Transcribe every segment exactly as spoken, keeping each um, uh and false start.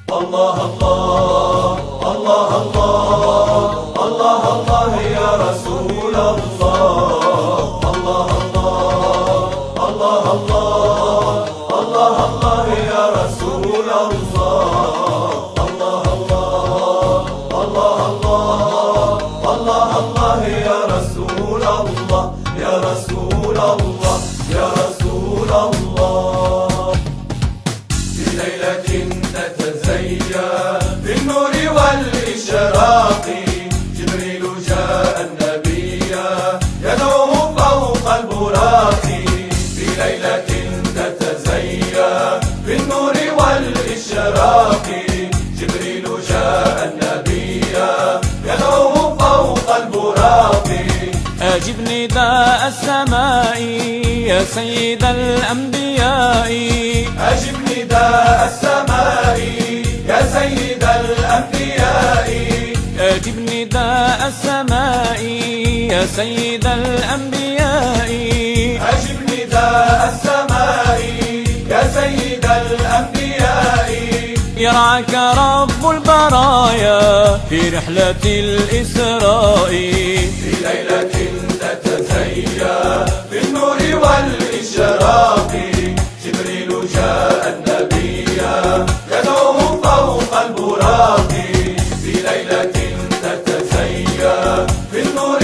الله الله الله الله الله الله يا رسول الله. الله الله الله الله الله الله يا رسول الله. الله الله الله الله الله الله يا رسول الله يا رسول الله يا رسول الله. في ليلة تتزين بالنور والإشراق جبريل جاء النبي يدعوه فوق البراق. في ليلة تتزين بالنور والإشراق جبريل جاء النبي يدعوه فوق البراق. أجب نداء السماء يا سيد الأنبياء. أجب نداء السماء يا سيد الأنبياء. أجب نداء السماء يا سيد الأنبياء. أجب نداء السماء يا سيد الأنبياء. يرعاك رب البرايا في رحلة الإسراء. في ليلة تتزين بالنور والإشراق جبريل جاء النبي يدعوه فوق البراق. في ليلة تتزين بالنور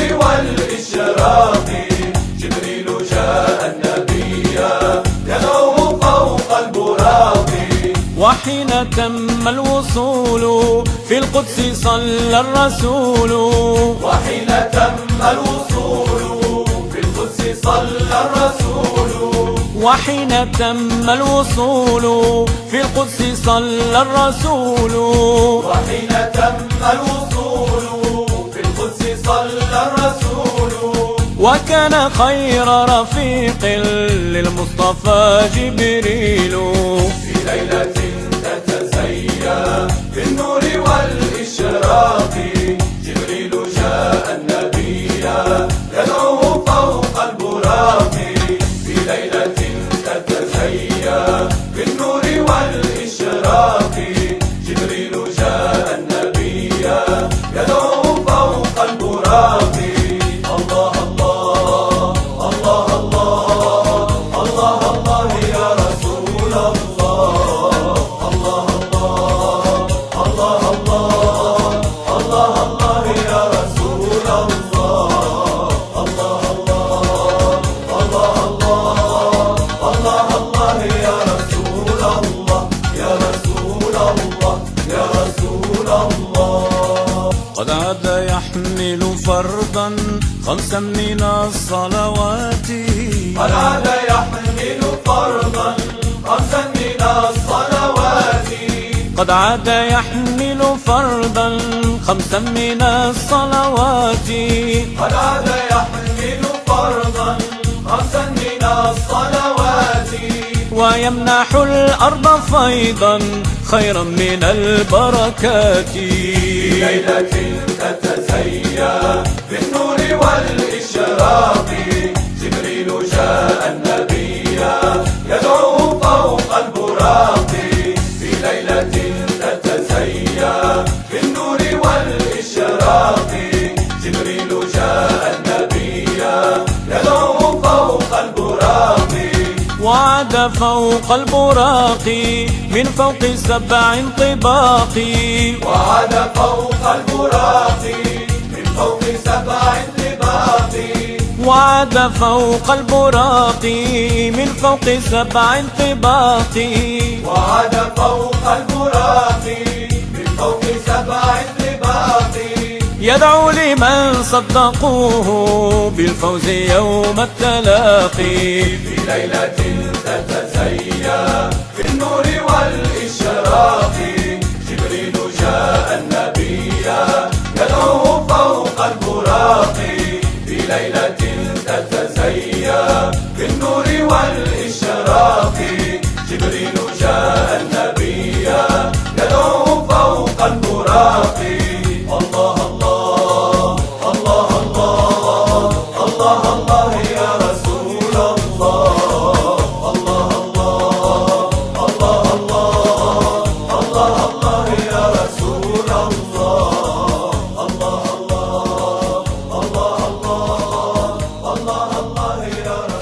والإشراق جبريل جاء النبي يدعوه فوق البراق. وحين تم الوصول في القدس صلى الرسول. وحين تم الوصول في القدس صلى الرسول. وحين تم الوصول في القدس صلى الرسول. وحين تم الوصول في القدس صلى الرسول. وكان خير رفيق للمصطفى جبريل. في ليلة تتزين بالنور والإشراق جبريل جاء النبي يدعوه فوق البراق. في ليلة تتزين بالنور والإشراق جبريل جاء النبي يدعوه فوق البراق. الله الله الله الله الله الله يا رسول الله. الله الله الله الله الله الله يا رسول الله. الله الله الله الله الله الله يا رسول الله يا رسول الله يا رسول الله. قد عاد يحمل فرضا خمسا من الصلوات. قد عاد يحمل فرضا خمسا من الصلوات. قد عاد يحمل فرضا خمسا من الصلوات. قد عاد يحمل فرضا خمسا من الصلوات. ويمنح الأرض فيضا خيرا من البركات. في ليلة تتزين بالنور والإشراق جبريل جاء النبي يدعوه فوق البراق. في ليلة تتزين بالنور والإشراق جبريل جاء النبي يدعوه فوق البراق. وعد فوق البراق من فوق سبع طباق. وعد فوق البراق من فوق سبع طباق. وعد فوق البراق من فوق سبع طباق. وعد فوق البراق من فوق سبع طباق. يدعو لمن صدقوه بالفوز يوم التلاقي. في ليلة تتزين بالنور والإشراق جبريل جاء النبي يدعوه فوق البراق. في ليلة تتزين بالنور والإشراق جبريل جاء النبي يدعوه فوق البراق. الله الله الله الله الله الله يا رسول الله. الله الله الله الله الله الله الله يا